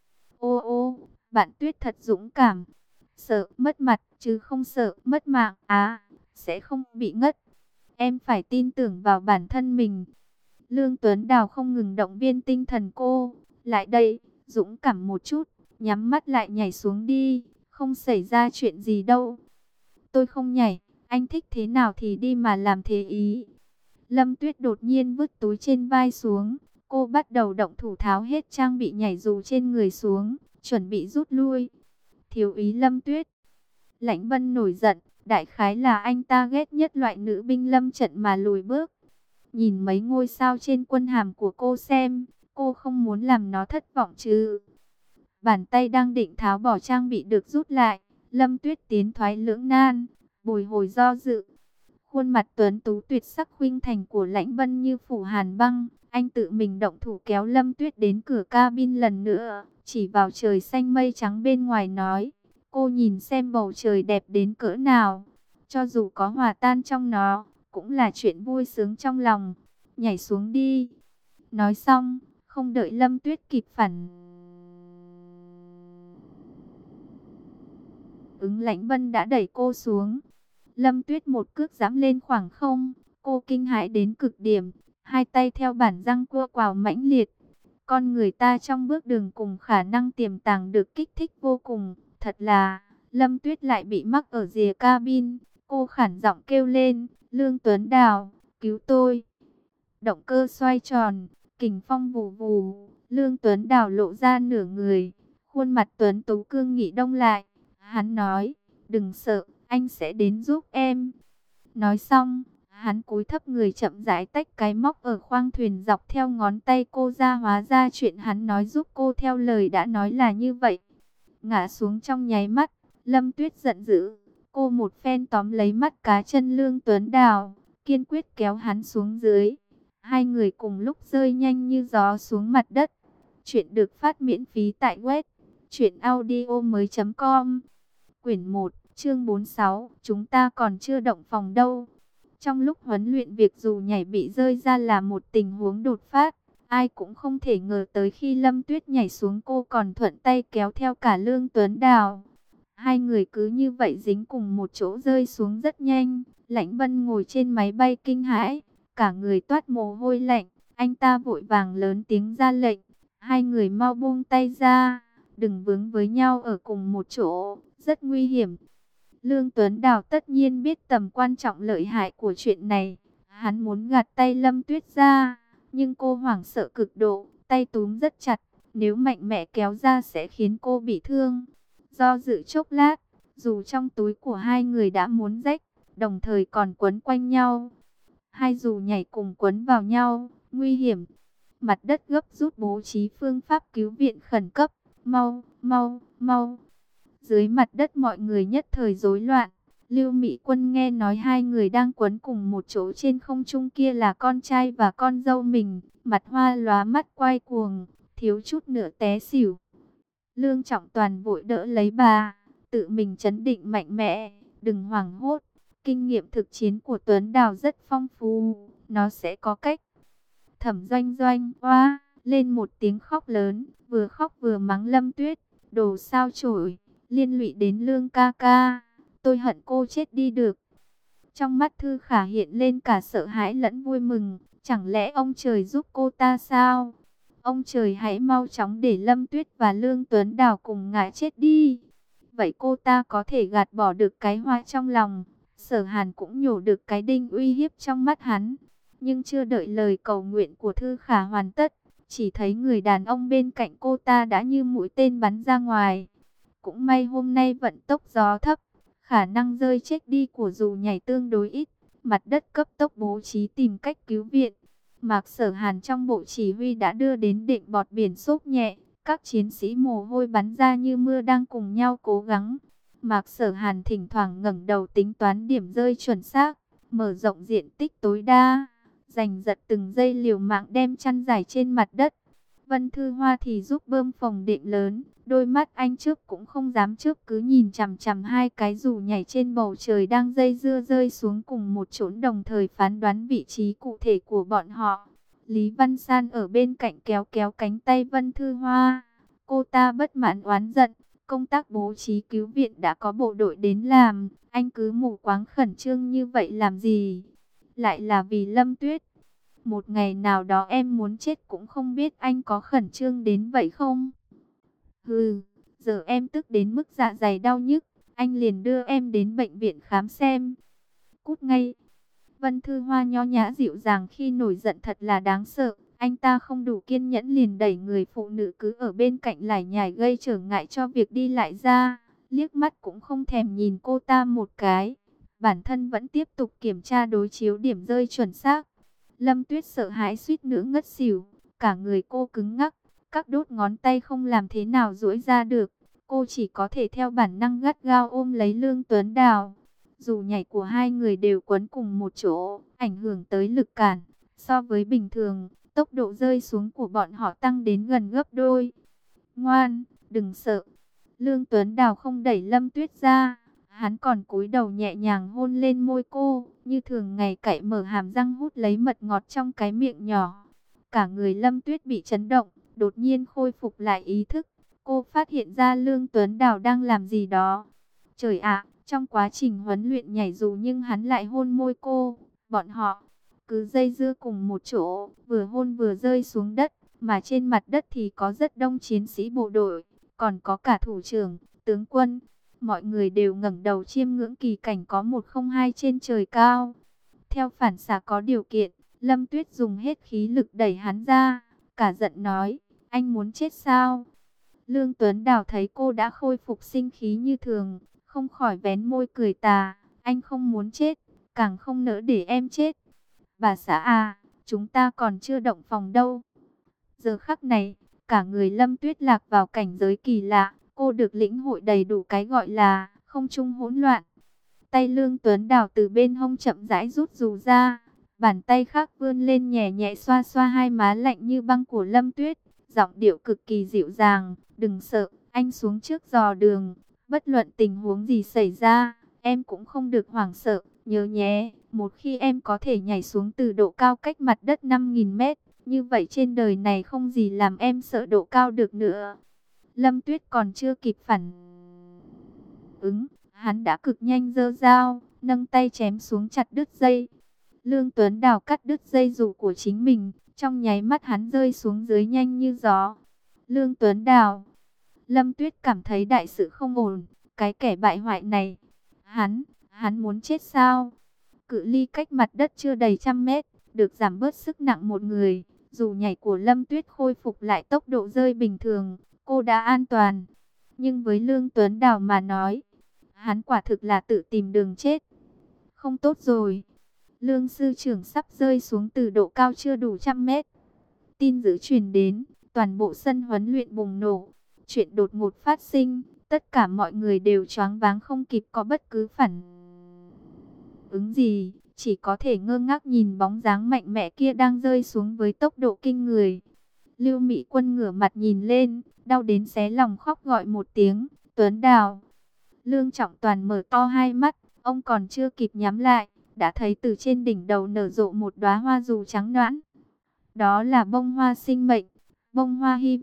Ô ô, bạn Tuyết thật dũng cảm. Sợ mất mặt chứ không sợ mất mạng. À, sẽ không bị ngất. Em phải tin tưởng vào bản thân mình. Lương Tuấn Đào không ngừng động viên tinh thần cô. Lại đây, dũng cảm một chút, nhắm mắt lại nhảy xuống đi, không xảy ra chuyện gì đâu. Tôi không nhảy, anh thích thế nào thì đi mà làm thế ý. Lâm Tuyết đột nhiên vứt túi trên vai xuống, cô bắt đầu động thủ tháo hết trang bị nhảy dù trên người xuống, chuẩn bị rút lui. Thiếu úy Lâm Tuyết. Lãnh Vân nổi giận, đại khái là anh ta ghét nhất loại nữ binh lâm trận mà lùi bước. Nhìn mấy ngôi sao trên quân hàm của cô xem, cô không muốn làm nó thất vọng chứ. Bàn tay đang định tháo bỏ trang bị được rút lại, Lâm Tuyết tiến thoái lưỡng nan, bồi hồi do dự. Khuôn mặt tuấn tú tuyệt sắc khuynh thành của Lãnh Vân như phủ hàn băng, anh tự mình động thủ kéo Lâm Tuyết đến cửa cabin lần nữa, chỉ vào trời xanh mây trắng bên ngoài nói, cô nhìn xem bầu trời đẹp đến cỡ nào, cho dù có hòa tan trong nó, cũng là chuyện vui sướng trong lòng, nhảy xuống đi. Nói xong, không đợi Lâm Tuyết kịp phản ứng, Lãnh Vân đã đẩy cô xuống. Lâm Tuyết một cước giẫm lên khoảng không, cô kinh hãi đến cực điểm, hai tay theo bản răng cua quào mãnh liệt. Con người ta trong bước đường cùng khả năng tiềm tàng được kích thích vô cùng, thật là, Lâm Tuyết lại bị mắc ở rìa cabin, cô khản giọng kêu lên, Lương Tuấn Đào, cứu tôi. Động cơ xoay tròn, kình phong vù vù, Lương Tuấn Đào lộ ra nửa người, khuôn mặt tuấn tú cương nghị đông lại, hắn nói, đừng sợ, anh sẽ đến giúp em. Nói xong, hắn cúi thấp người chậm rãi tách cái móc ở khoang thuyền dọc theo ngón tay cô ra, hóa ra chuyện hắn nói giúp cô theo lời đã nói là như vậy. Ngã xuống trong nháy mắt, Lâm Tuyết giận dữ, cô một phen tóm lấy mắt cá chân Lương Tuấn Đào, kiên quyết kéo hắn xuống dưới. Hai người cùng lúc rơi nhanh như gió xuống mặt đất. Chuyện được phát miễn phí tại web truyện audio mới chấm com. Quyển một, chương bốn mươi sáu, chúng ta còn chưa động phòng đâu. Trong lúc huấn luyện, việc dù nhảy bị rơi ra là một tình huống đột phát. Ai cũng không thể ngờ tới khi Lâm Tuyết nhảy xuống cô còn thuận tay kéo theo cả Lương Tuấn Đào. Hai người cứ như vậy dính cùng một chỗ rơi xuống rất nhanh. Lãnh Vân ngồi trên máy bay kinh hãi, cả người toát mồ hôi lạnh. Anh ta vội vàng lớn tiếng ra lệnh, hai người mau buông tay ra, đừng vướng với nhau ở cùng một chỗ, rất nguy hiểm. Lương Tuấn Đào tất nhiên biết tầm quan trọng lợi hại của chuyện này. Hắn muốn gạt tay Lâm Tuyết ra, nhưng cô hoảng sợ cực độ, tay túm rất chặt. Nếu mạnh mẽ kéo ra sẽ khiến cô bị thương. Do dự chốc lát, dù trong túi của hai người đã muốn rách, đồng thời còn quấn quanh nhau. Hai dù nhảy cùng quấn vào nhau, nguy hiểm. Mặt đất gấp rút bố trí phương pháp cứu viện khẩn cấp. Mau, mau, mau. Dưới mặt đất mọi người nhất thời rối loạn. Lưu Mỹ Quân nghe nói hai người đang quấn cùng một chỗ trên không trung kia là con trai và con dâu mình. Mặt hoa lóa, mắt quay cuồng, thiếu chút nữa té xỉu. Lương Trọng Toàn vội đỡ lấy bà, tự mình trấn định mạnh mẽ, đừng hoảng hốt. Kinh nghiệm thực chiến của Tuấn Đào rất phong phú, nó sẽ có cách. Thẩm Doanh Doanh oa lên một tiếng khóc lớn, vừa khóc vừa mắng Lâm Tuyết, đồ sao chổi, liên lụy đến Lương ca ca. tôi hận cô chết đi được. Trong mắt Thư Khả hiện lên cả sợ hãi lẫn vui mừng. Chẳng lẽ ông trời giúp cô ta sao? Ông trời hãy mau chóng để Lâm Tuyết và Lương Tuấn Đào cùng ngã chết đi. Vậy cô ta có thể gạt bỏ được cái hoa trong lòng. Sở Hàn cũng nhổ được cái đinh uy hiếp trong mắt hắn. Nhưng chưa đợi lời cầu nguyện của Thư Khả hoàn tất, chỉ thấy người đàn ông bên cạnh cô ta đã như mũi tên bắn ra ngoài. Cũng may hôm nay vận tốc gió thấp, khả năng rơi chết đi của dù nhảy tương đối ít. Mặt đất cấp tốc bố trí tìm cách cứu viện. Mạc Sở Hàn trong bộ chỉ huy đã đưa đến định bọt biển xốp nhẹ. Các chiến sĩ mồ hôi bắn ra như mưa đang cùng nhau cố gắng. Mạc Sở Hàn thỉnh thoảng ngẩng đầu tính toán điểm rơi chuẩn xác, mở rộng diện tích tối đa, giành giật từng giây liều mạng đem chăn dài trên mặt đất. Vân Thư Hoa thì giúp bơm phòng đệm lớn, đôi mắt anh trước cũng không dám trước, cứ nhìn chằm chằm hai cái dù nhảy trên bầu trời đang dây dưa rơi xuống cùng một chỗ, đồng thời phán đoán vị trí cụ thể của bọn họ. Lý Văn San ở bên cạnh kéo kéo cánh tay Vân Thư Hoa. Cô ta bất mãn oán giận, công tác bố trí cứu viện đã có bộ đội đến làm, anh cứ mù quáng khẩn trương như vậy làm gì? Lại là vì Lâm Tuyết. Một ngày nào đó em muốn chết cũng không biết anh có khẩn trương đến vậy không? Hừ, giờ em tức đến mức dạ dày đau nhức, anh liền đưa em đến bệnh viện khám xem. Cút ngay. Vân Thư Hoa nho nhã dịu dàng khi nổi giận thật là đáng sợ. Anh ta không đủ kiên nhẫn liền đẩy người phụ nữ cứ ở bên cạnh lải nhải gây trở ngại cho việc đi lại ra. Liếc mắt cũng không thèm nhìn cô ta một cái. Bản thân vẫn tiếp tục kiểm tra đối chiếu điểm rơi chuẩn xác. Lâm Tuyết sợ hãi suýt nữa ngất xỉu. Cả người cô cứng ngắc, các đốt ngón tay không làm thế nào duỗi ra được. Cô chỉ có thể theo bản năng gắt gao ôm lấy Lương Tuấn Đào. Dù nhảy của hai người đều quấn cùng một chỗ, ảnh hưởng tới lực cản. So với bình thường, tốc độ rơi xuống của bọn họ tăng đến gần gấp đôi. Ngoan, đừng sợ. Lương Tuấn Đào không đẩy Lâm Tuyết ra. Hắn còn cúi đầu nhẹ nhàng hôn lên môi cô, như thường ngày cạy mở hàm răng hút lấy mật ngọt trong cái miệng nhỏ. Cả người Lâm Tuyết bị chấn động, đột nhiên khôi phục lại ý thức. Cô phát hiện ra Lương Tuấn Đào đang làm gì đó. Trời ạ, trong quá trình huấn luyện nhảy dù nhưng hắn lại hôn môi cô. Bọn họ cứ dây dưa cùng một chỗ, vừa hôn vừa rơi xuống đất. Mà trên mặt đất thì có rất đông chiến sĩ bộ đội, còn có cả thủ trưởng, tướng quân. Mọi người đều ngẩng đầu chiêm ngưỡng kỳ cảnh có một không hai trên trời cao. Theo phản xạ có điều kiện, Lâm Tuyết dùng hết khí lực đẩy hắn ra, cả giận nói, anh muốn chết sao? Lương Tuấn Đào thấy cô đã khôi phục sinh khí như thường, không khỏi vén môi cười tà, anh không muốn chết, càng không nỡ để em chết. Bà xã à, chúng ta còn chưa động phòng đâu. Giờ khắc này, cả người Lâm Tuyết lạc vào cảnh giới kỳ lạ, cô được lĩnh hội đầy đủ cái gọi là không trung hỗn loạn. Tay Lương Tuấn Đào từ bên hông chậm rãi rút dù ra, bàn tay khác vươn lên nhẹ nhẹ xoa xoa hai má lạnh như băng của Lâm Tuyết, giọng điệu cực kỳ dịu dàng, đừng sợ, anh xuống trước dò đường, bất luận tình huống gì xảy ra, em cũng không được hoảng sợ, nhớ nhé, một khi em có thể nhảy xuống từ độ cao cách mặt đất năm nghìn mét, như vậy trên đời này không gì làm em sợ độ cao được nữa. Lâm Tuyết còn chưa kịp phản ứng, hắn đã cực nhanh giơ dao, nâng tay chém xuống chặt đứt dây. Lương Tuấn Đào cắt đứt dây dù của chính mình, trong nháy mắt hắn rơi xuống dưới nhanh như gió. Lương Tuấn Đào, Lâm Tuyết cảm thấy đại sự không ổn, cái kẻ bại hoại này, hắn, hắn muốn chết sao? Cự ly cách mặt đất chưa đầy trăm mét, được giảm bớt sức nặng một người, dù nhảy của Lâm Tuyết khôi phục lại tốc độ rơi bình thường, cô đã an toàn. Nhưng với Lương Tuấn Đào mà nói, hắn quả thực là tự tìm đường chết. Không tốt rồi. Lương sư trưởng sắp rơi xuống từ độ cao chưa đủ trăm mét. Tin dữ truyền đến, toàn bộ sân huấn luyện bùng nổ. Chuyện đột ngột phát sinh, tất cả mọi người đều choáng váng không kịp có bất cứ phản ứng gì. Chỉ có thể ngơ ngác nhìn bóng dáng mạnh mẽ kia đang rơi xuống với tốc độ kinh người. Lưu Mỹ Quân ngửa mặt nhìn lên, đau đến xé lòng khóc gọi một tiếng, Tuấn Đào. Lương Trọng Toàn mở to hai mắt, ông còn chưa kịp nhắm lại, đã thấy từ trên đỉnh đầu nở rộ một đóa hoa dù trắng nõn. Đó là bông hoa sinh mệnh, bông hoa hy vọng,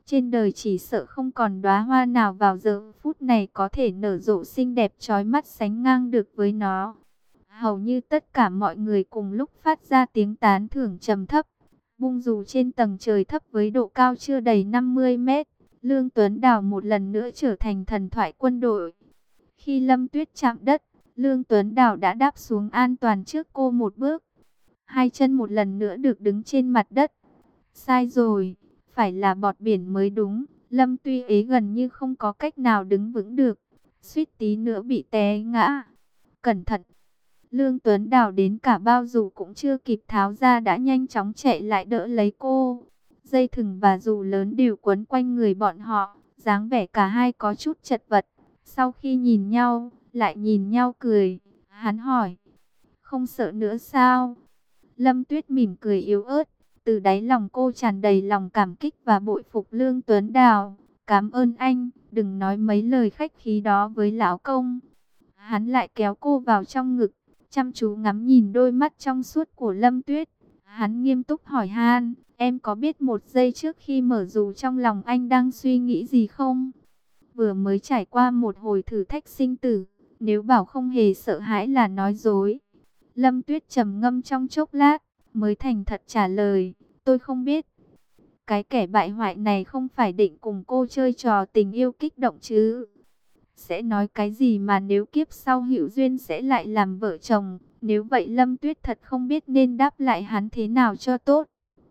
Trên đời chỉ sợ không còn đóa hoa nào vào giờ phút này có thể nở rộ xinh đẹp chói mắt sánh ngang được với nó. Hầu như tất cả mọi người cùng lúc phát ra tiếng tán thưởng trầm thấp. Bung dù trên tầng trời thấp với độ cao chưa đầy năm mươi mét, Lương Tuấn Đào một lần nữa trở thành thần thoại quân đội. Khi Lâm Tuyết chạm đất, Lương Tuấn Đào đã đáp xuống an toàn trước cô một bước. Hai chân một lần nữa được đứng trên mặt đất. Sai rồi, phải là bọt biển mới đúng. Lâm Tuy Ế gần như không có cách nào đứng vững được, suýt tí nữa bị té ngã. Cẩn thận! Lương Tuấn Đào đến cả bao dù cũng chưa kịp tháo ra đã nhanh chóng chạy lại đỡ lấy cô. Dây thừng và dù lớn đều quấn quanh người bọn họ, dáng vẻ cả hai có chút chật vật. Sau khi nhìn nhau, lại nhìn nhau cười, hắn hỏi, không sợ nữa sao? Lâm Tuyết mỉm cười yếu ớt, từ đáy lòng cô tràn đầy lòng cảm kích và bội phục Lương Tuấn Đào. Cảm ơn anh, đừng nói mấy lời khách khí đó với lão công. Hắn lại kéo cô vào trong ngực, chăm chú ngắm nhìn đôi mắt trong suốt của Lâm Tuyết. Hắn nghiêm túc hỏi han, em có biết một giây trước khi mở dù trong lòng anh đang suy nghĩ gì không? Vừa mới trải qua một hồi thử thách sinh tử, nếu bảo không hề sợ hãi là nói dối. Lâm Tuyết trầm ngâm trong chốc lát, mới thành thật trả lời, tôi không biết. Cái kẻ bại hoại này không phải định cùng cô chơi trò tình yêu kích động chứ? Sẽ nói cái gì mà nếu kiếp sau hữu duyên sẽ lại làm vợ chồng? Nếu vậy Lâm Tuyết thật không biết nên đáp lại hắn thế nào cho tốt.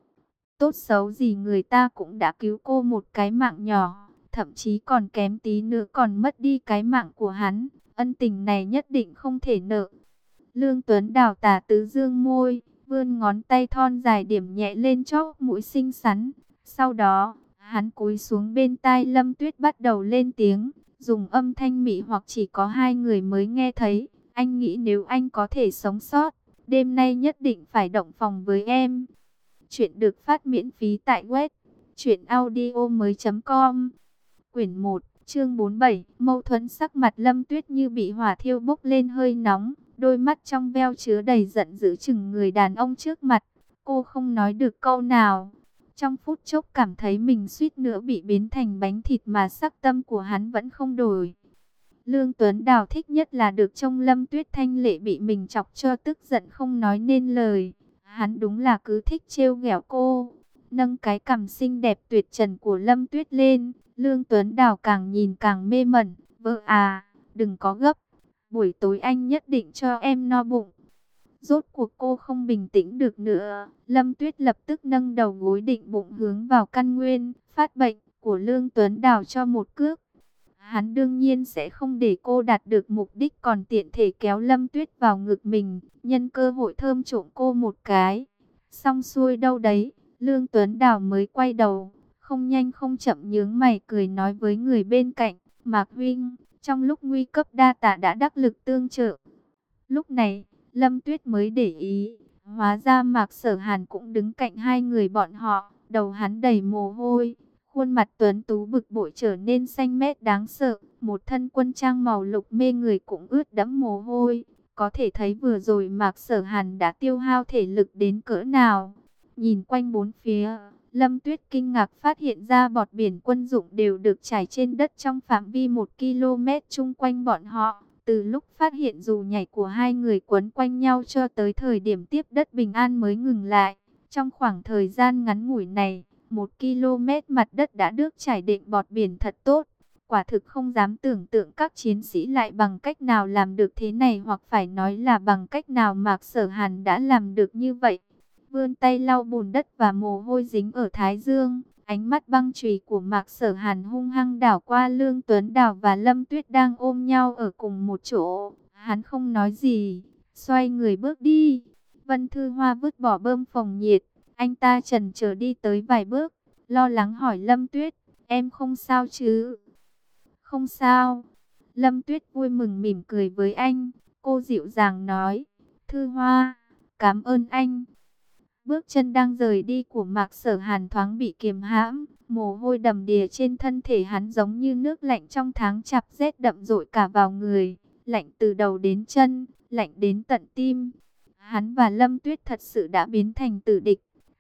Tốt xấu gì người ta cũng đã cứu cô một cái mạng nhỏ, thậm chí còn kém tí nữa còn mất đi cái mạng của hắn. Ân tình này nhất định không thể nợ. Lương Tuấn Đào tà tứ dương môi, vươn ngón tay thon dài điểm nhẹ lên chóp mũi xinh xắn. Sau đó, hắn cúi xuống bên tai Lâm Tuyết bắt đầu lên tiếng, dùng âm thanh mị hoặc chỉ có hai người mới nghe thấy. Anh nghĩ nếu anh có thể sống sót, đêm nay nhất định phải động phòng với em. Chuyện được phát miễn phí tại web truyện audio mới chấm com. Quyển một, chương bốn mươi bảy, mâu thuẫn. Sắc mặt Lâm Tuyết như bị hỏa thiêu bốc lên hơi nóng, đôi mắt trong veo chứa đầy giận dữ chừng người đàn ông trước mặt. Cô không nói được câu nào. Trong phút chốc cảm thấy mình suýt nữa bị biến thành bánh thịt mà sắc tâm của hắn vẫn không đổi. Lương Tuấn Đào thích nhất là được trông Lâm Tuyết thanh lệ bị mình chọc cho tức giận không nói nên lời. Hắn đúng là cứ thích trêu ghẹo cô. Nâng cái cằm xinh đẹp tuyệt trần của Lâm Tuyết lên, Lương Tuấn Đào càng nhìn càng mê mẩn. Vợ à, đừng có gấp. Buổi tối anh nhất định cho em no bụng. Rốt cuộc cô không bình tĩnh được nữa. Lâm Tuyết lập tức nâng đầu gối định bụng hướng vào căn nguyên phát bệnh của Lương Tuấn Đào cho một cước. Hắn đương nhiên sẽ không để cô đạt được mục đích, còn tiện thể kéo Lâm Tuyết vào ngực mình, nhân cơ hội thơm trộm cô một cái. Xong xuôi đâu đấy, Lương Tuấn Đào mới quay đầu, không nhanh không chậm nhướng mày cười nói với người bên cạnh, Mạc huynh, trong lúc nguy cấp đa tạ đã đắc lực tương trợ. Lúc này, Lâm Tuyết mới để ý, hóa ra Mạc Sở Hàn cũng đứng cạnh hai người bọn họ, đầu hắn đầy mồ hôi. Khuôn mặt tuấn tú bực bội trở nên xanh mét đáng sợ, một thân quân trang màu lục mê người cũng ướt đẫm mồ hôi. Có thể thấy vừa rồi Mạc Sở Hàn đã tiêu hao thể lực đến cỡ nào. Nhìn quanh bốn phía, Lâm Tuyết kinh ngạc phát hiện ra bọt biển quân dụng đều được trải trên đất trong phạm vi một ki lô mét chung quanh bọn họ. Từ lúc phát hiện dù nhảy của hai người quấn quanh nhau cho tới thời điểm tiếp đất bình an mới ngừng lại. Trong khoảng thời gian ngắn ngủi này, một ki lô mét mặt đất đã được trải đệm bọt biển thật tốt. Quả thực không dám tưởng tượng các chiến sĩ lại bằng cách nào làm được thế này, hoặc phải nói là bằng cách nào Mạc Sở Hàn đã làm được như vậy. Vươn tay lau bùn đất và mồ hôi dính ở thái dương, ánh mắt băng chùy của Mạc Sở Hàn hung hăng đảo qua Lương Tuấn Đào và Lâm Tuyết đang ôm nhau ở cùng một chỗ. Hắn không nói gì, xoay người bước đi. Vân Thư Hoa vứt bỏ bơm phòng nhiệt, anh ta chần chờ đi tới vài bước, lo lắng hỏi Lâm Tuyết, em không sao chứ? Không sao. Lâm Tuyết vui mừng mỉm cười với anh, cô dịu dàng nói, Thư Hoa, cảm ơn anh. Bước chân đang rời đi của Mạc Sở Hàn thoáng bị kiềm hãm, mồ hôi đầm đìa trên thân thể hắn giống như nước lạnh trong tháng chạp rét đậm dội cả vào người, lạnh từ đầu đến chân, lạnh đến tận tim. Hắn và Lâm Tuyết thật sự đã biến thành tử địch.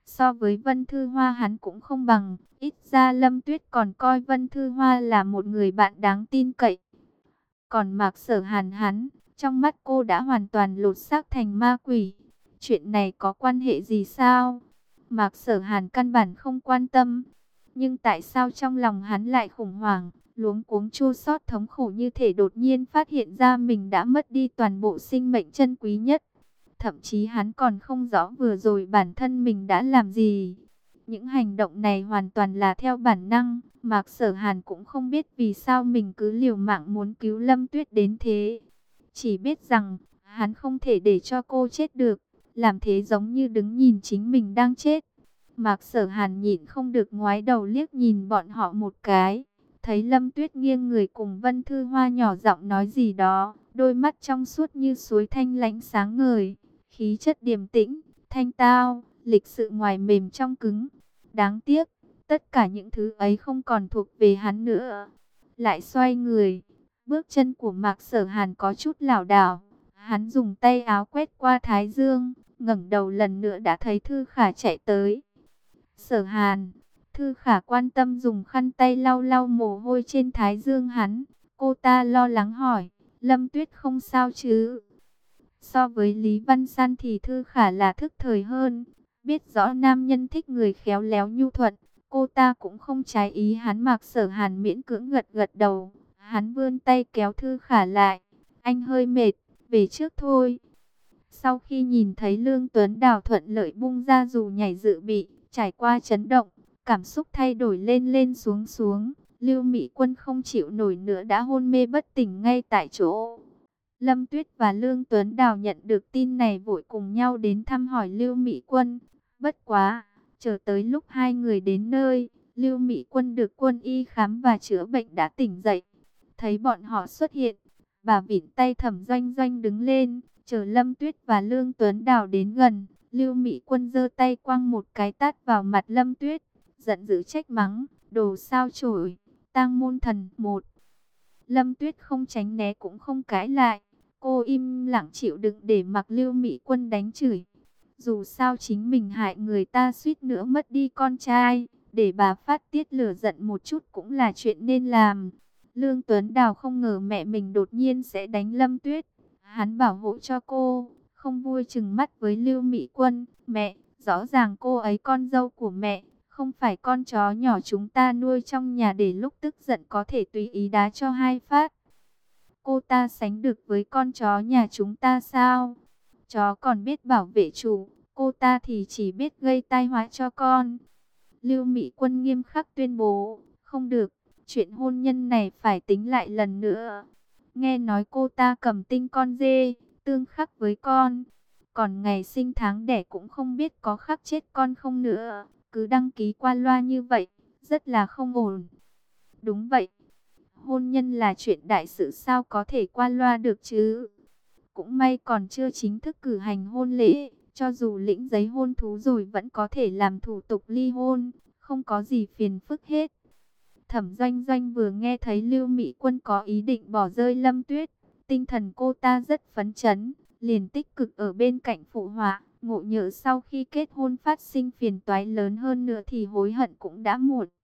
So với Vân Thư Hoa hắn cũng không bằng, ít ra Lâm Tuyết còn coi Vân Thư Hoa là một người bạn đáng tin cậy. Còn Mạc Sở Hàn hắn, trong mắt cô đã hoàn toàn lột xác thành ma quỷ. Chuyện này có quan hệ gì sao? Mạc Sở Hàn căn bản không quan tâm. Nhưng tại sao trong lòng hắn lại khủng hoảng, luống cuống chua xót thống khổ như thể đột nhiên phát hiện ra mình đã mất đi toàn bộ sinh mệnh chân quý nhất. Thậm chí hắn còn không rõ vừa rồi bản thân mình đã làm gì. Những hành động này hoàn toàn là theo bản năng. Mạc Sở Hàn cũng không biết vì sao mình cứ liều mạng muốn cứu Lâm Tuyết đến thế. Chỉ biết rằng hắn không thể để cho cô chết được. Làm thế giống như đứng nhìn chính mình đang chết. Mạc Sở Hàn nhịn không được ngoái đầu liếc nhìn bọn họ một cái. Thấy Lâm Tuyết nghiêng người cùng Vân Thư Hoa nhỏ giọng nói gì đó. Đôi mắt trong suốt như suối thanh lãnh sáng ngời. Khí chất điềm tĩnh, thanh tao, lịch sự ngoài mềm trong cứng. Đáng tiếc, tất cả những thứ ấy không còn thuộc về hắn nữa. Lại xoay người, bước chân của Mạc Sở Hàn có chút lảo đảo. Hắn dùng tay áo quét qua thái dương, ngẩng đầu lần nữa đã thấy Thư Khả chạy tới. Sở Hàn, Thư Khả quan tâm dùng khăn tay lau lau mồ hôi trên thái dương hắn. Cô ta lo lắng hỏi, Lâm Tuyết không sao chứ? So với Lý Văn San thì Thư Khả là thức thời hơn. Biết rõ nam nhân thích người khéo léo nhu thuận. Cô ta cũng không trái ý hắn. Mạc Sở Hàn miễn cưỡng gật gật đầu. Hắn vươn tay kéo Thư Khả lại. Anh hơi mệt, về trước thôi. Sau khi nhìn thấy Lương Tuấn Đào thuận lợi bung ra dù nhảy dự bị, trải qua chấn động, cảm xúc thay đổi lên lên xuống xuống. Lưu Mỹ Quân không chịu nổi nữa đã hôn mê bất tỉnh ngay tại chỗ. Lâm Tuyết và Lương Tuấn Đào nhận được tin này vội cùng nhau đến thăm hỏi Lưu Mỹ Quân. Bất quá, chờ tới lúc hai người đến nơi, Lưu Mỹ Quân được quân y khám và chữa bệnh đã tỉnh dậy. Thấy bọn họ xuất hiện, bà vịn tay Thẩm Doanh Doanh đứng lên, chờ Lâm Tuyết và Lương Tuấn Đào đến gần. Lưu Mỹ Quân giơ tay quăng một cái tát vào mặt Lâm Tuyết, giận dữ trách mắng, đồ sao chổi, tang môn thần một. Lâm Tuyết không tránh né cũng không cãi lại. Cô im lặng chịu đựng để mặc Lưu Mỹ Quân đánh chửi. Dù sao chính mình hại người ta suýt nữa mất đi con trai. Để bà phát tiết lửa giận một chút cũng là chuyện nên làm. Lương Tuấn Đào không ngờ mẹ mình đột nhiên sẽ đánh Lâm Tuyết. Hắn bảo hộ cho cô, không vui chừng mắt với Lưu Mỹ Quân. Mẹ, rõ ràng cô ấy con dâu của mẹ, không phải con chó nhỏ chúng ta nuôi trong nhà để lúc tức giận có thể tùy ý đá cho hai phát. Cô ta sánh được với con chó nhà chúng ta sao? Chó còn biết bảo vệ chủ, cô ta thì chỉ biết gây tai họa cho con. Lưu Mỹ Quân nghiêm khắc tuyên bố, không được, chuyện hôn nhân này phải tính lại lần nữa. Nghe nói cô ta cầm tinh con dê, tương khắc với con. Còn ngày sinh tháng đẻ cũng không biết có khắc chết con không nữa. Cứ đăng ký qua loa như vậy, rất là không ổn. Đúng vậy. Hôn nhân là chuyện đại sự sao có thể qua loa được chứ. Cũng may còn chưa chính thức cử hành hôn lễ. Cho dù lĩnh giấy hôn thú rồi vẫn có thể làm thủ tục ly hôn. Không có gì phiền phức hết. Thẩm Doanh Doanh vừa nghe thấy Lưu Mỹ Quân có ý định bỏ rơi Lâm Tuyết. Tinh thần cô ta rất phấn chấn. Liền tích cực ở bên cạnh phụ họa. Ngộ nhỡ sau khi kết hôn phát sinh phiền toái lớn hơn nữa thì hối hận cũng đã muộn.